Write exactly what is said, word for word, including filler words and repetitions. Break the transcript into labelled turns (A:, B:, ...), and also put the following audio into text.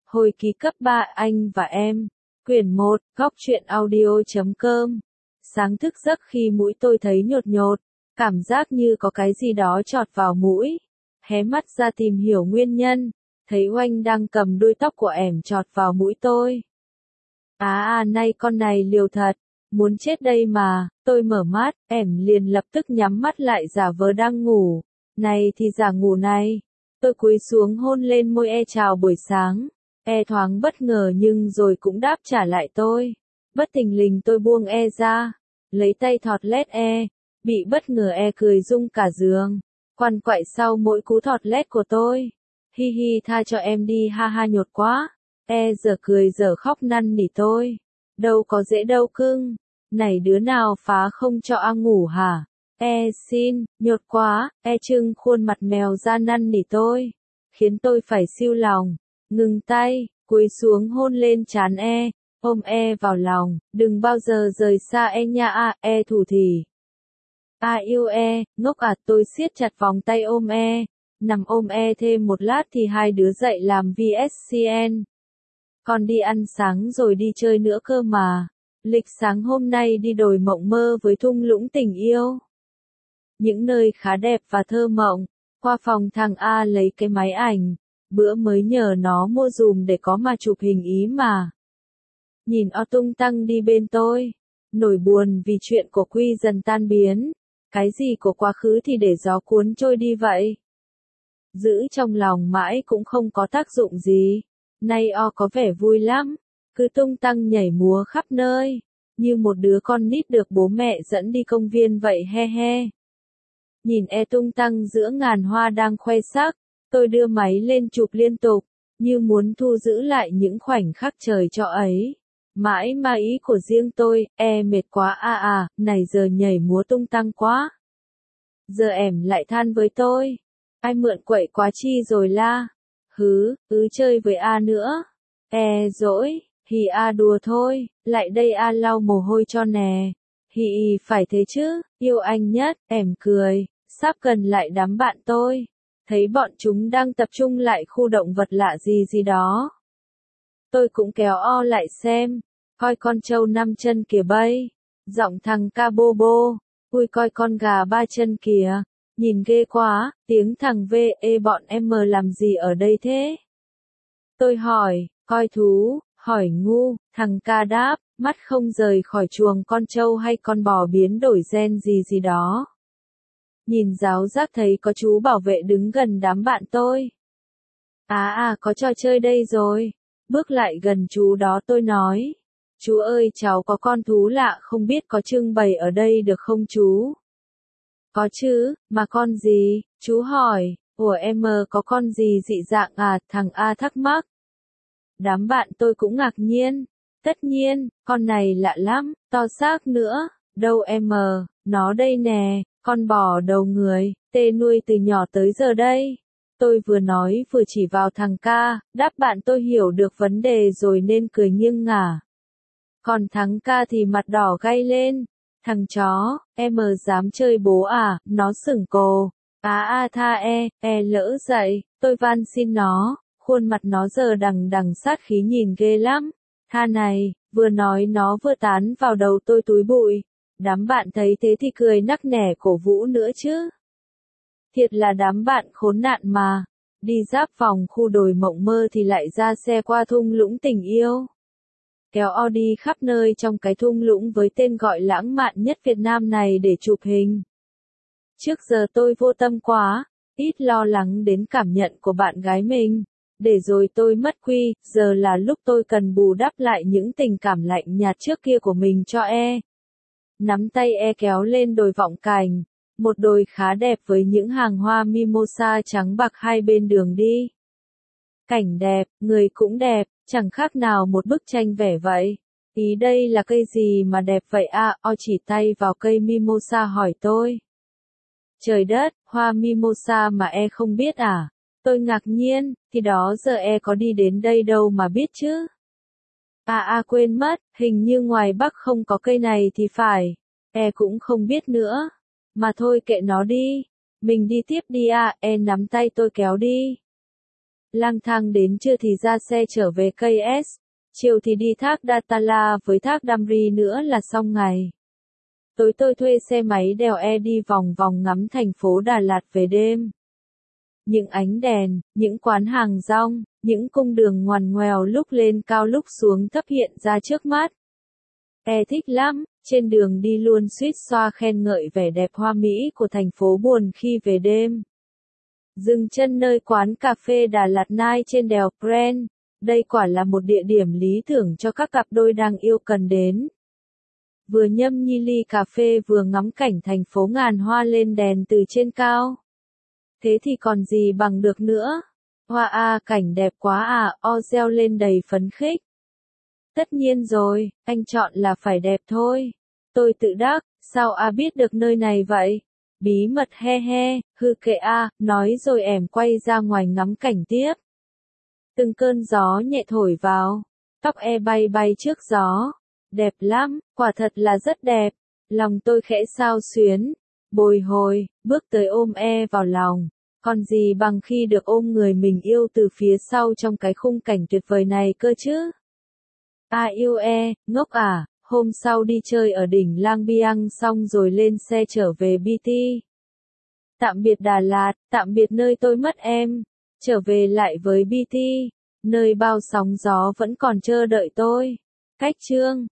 A: Hồi ký cấp ba anh và em. Quyển một, góc truyện audio chấm com. Sáng thức giấc khi mũi tôi thấy nhột nhột, cảm giác như có cái gì đó chọt vào mũi. Hé mắt ra tìm hiểu nguyên nhân, thấy Oanh đang cầm đuôi tóc của ẻm chọt vào mũi tôi. À à nay con này liều thật, muốn chết đây mà, tôi mở mắt, ẻm liền lập tức nhắm mắt lại giả vờ đang ngủ. Này thì giả ngủ này, tôi cúi xuống hôn lên môi e chào buổi sáng. E thoáng bất ngờ nhưng rồi cũng đáp trả lại tôi. Bất thình lình tôi buông E ra, lấy tay thọt lét E, bị bất ngờ E cười rung cả giường, quằn quại sau mỗi cú thọt lét của tôi. Hi hi tha cho em đi ha ha nhột quá. E giờ cười giờ khóc năn nỉ tôi. Đâu có dễ đâu cưng, này đứa nào phá không cho A ngủ hả? E xin, nhột quá, E trưng khuôn mặt mèo ra năn nỉ tôi, khiến tôi phải siêu lòng. Ngừng tay, cúi xuống hôn lên trán E, ôm E vào lòng, đừng bao giờ rời xa E nha a, E thủ thỉ. A yêu E, ngốc à, tôi siết chặt vòng tay ôm E, nằm ôm E thêm một lát thì hai đứa dậy làm vê ét xê en. Còn đi ăn sáng rồi đi chơi nữa cơ mà. Lịch sáng hôm nay đi đồi Mộng Mơ với thung lũng tình yêu. Những nơi khá đẹp và thơ mộng. Qua phòng thằng A lấy cái máy ảnh. Bữa mới nhờ nó mua dùm để có mà chụp hình ý mà. Nhìn O tung tăng đi bên tôi. Nổi buồn vì chuyện của Quy dần tan biến. Cái gì của quá khứ thì để gió cuốn trôi đi vậy. Giữ trong lòng mãi cũng không có tác dụng gì. Nay O có vẻ vui lắm. Cứ tung tăng nhảy múa khắp nơi. Như một đứa con nít được bố mẹ dẫn đi công viên vậy he he. Nhìn E tung tăng giữa ngàn hoa đang khoe sắc. Tôi đưa máy lên chụp liên tục, như muốn thu giữ lại những khoảnh khắc trời cho ấy. Mãi mà ý của riêng tôi, E mệt quá à à, này giờ nhảy múa tung tăng quá. Giờ ẻm lại than với tôi. Ai mượn quậy quá chi rồi la. Hứ, ứ chơi với A nữa. E dỗi, hì A đùa thôi, lại đây A lau mồ hôi cho nè. Hì phải thế chứ, yêu anh nhất, ẻm cười, sắp gần lại đám bạn tôi. Thấy bọn chúng đang tập trung lại khu động vật lạ gì gì đó. Tôi cũng kéo O lại xem, coi con trâu năm chân kìa bay, giọng thằng ca bô bô, ui coi con gà ba chân kìa, nhìn ghê quá, tiếng thằng V ê bọn em mờ làm gì ở đây thế? Tôi hỏi, coi thú, hỏi ngu, thằng ca đáp, mắt không rời khỏi chuồng con trâu hay con bò biến đổi gen gì gì đó. Nhìn giáo giác thấy có chú bảo vệ đứng gần đám bạn tôi. À à có trò chơi đây rồi. Bước lại gần chú đó tôi nói. Chú ơi cháu có con thú lạ không biết có trưng bày ở đây được không chú? Có chứ, mà con gì? Chú hỏi. Ủa em mờ có con gì dị dạng à? Thằng A thắc mắc. Đám bạn tôi cũng ngạc nhiên. Tất nhiên, con này lạ lắm, to xác nữa. Đâu em mờ, nó đây nè. Con bò đầu người, tê nuôi từ nhỏ tới giờ đây. Tôi vừa nói vừa chỉ vào thằng ca, đáp bạn tôi hiểu được vấn đề rồi nên cười nghiêng ngả. Còn thằng ca thì mặt đỏ gay lên. Thằng chó, em mờ dám chơi bố à, nó sửng cồ. Á à, à tha e, e lỡ dậy, tôi van xin nó, khuôn mặt nó giờ đằng đằng sát khí nhìn ghê lắm. Tha này, vừa nói nó vừa tán vào đầu tôi túi bụi. Đám bạn thấy thế thì cười nắc nẻ cổ vũ nữa chứ. Thiệt là đám bạn khốn nạn mà. Đi giáp vòng khu đồi Mộng Mơ thì lại ra xe qua thung lũng tình yêu. Kéo Audi khắp nơi trong cái thung lũng với tên gọi lãng mạn nhất Việt Nam này để chụp hình. Trước giờ tôi vô tâm quá, ít lo lắng đến cảm nhận của bạn gái mình. Để rồi tôi mất quy, giờ là lúc tôi cần bù đắp lại những tình cảm lạnh nhạt trước kia của mình cho E. Nắm tay E kéo lên đồi Vọng Cảnh, một đồi khá đẹp với những hàng hoa mimosa trắng bạc hai bên đường đi. Cảnh đẹp, người cũng đẹp, chẳng khác nào một bức tranh vẽ vậy. Ý đây là cây gì mà đẹp vậy à? O chỉ tay vào cây mimosa hỏi tôi. Trời đất, hoa mimosa mà E không biết à? Tôi ngạc nhiên, thì đó giờ E có đi đến đây đâu mà biết chứ? À à quên mất, hình như ngoài Bắc không có cây này thì phải. E cũng không biết nữa. Mà thôi kệ nó đi. Mình đi tiếp đi à, E nắm tay tôi kéo đi. lang thang đến trưa thì ra xe trở về cây ét, chiều thì đi thác Datanla với thác Damri nữa là xong ngày. Tối tôi thuê xe máy đèo e đi vòng vòng ngắm thành phố Đà Lạt về đêm. Những ánh đèn, những quán hàng rong, những cung đường ngoằn ngoèo lúc lên cao lúc xuống thấp hiện ra trước mắt. E thích lắm, trên đường đi luôn suýt xoa khen ngợi vẻ đẹp hoa mỹ của thành phố buồn khi về đêm. Dừng chân nơi quán cà phê Đà Lạt Night trên đèo Pren, đây quả là một địa điểm lý tưởng cho các cặp đôi đang yêu cần đến. Vừa nhâm nhi ly cà phê vừa ngắm cảnh thành phố ngàn hoa lên đèn từ trên cao. Thế thì còn gì bằng được nữa. Hoa à, cảnh đẹp quá à, o reo lên đầy phấn khích. Tất nhiên rồi, anh chọn là phải đẹp thôi. Tôi tự đắc, sao a biết được nơi này vậy? Bí mật he he, hư kệ a, nói rồi ẻm quay ra ngoài ngắm cảnh tiếp. Từng cơn gió nhẹ thổi vào, tóc e bay bay trước gió. Đẹp lắm, quả thật là rất đẹp. Lòng tôi khẽ xao xuyến, bồi hồi, bước tới ôm e vào lòng. Còn gì bằng khi được ôm người mình yêu từ phía sau trong cái khung cảnh tuyệt vời này cơ chứ? A yêu e, ngốc à, hôm sau đi chơi ở đỉnh Lang Biang xong rồi lên xe trở về bê tê. Tạm biệt Đà Lạt, tạm biệt nơi tôi mất em, trở về lại với bê tê, nơi bao sóng gió vẫn còn chờ đợi tôi. Cách chương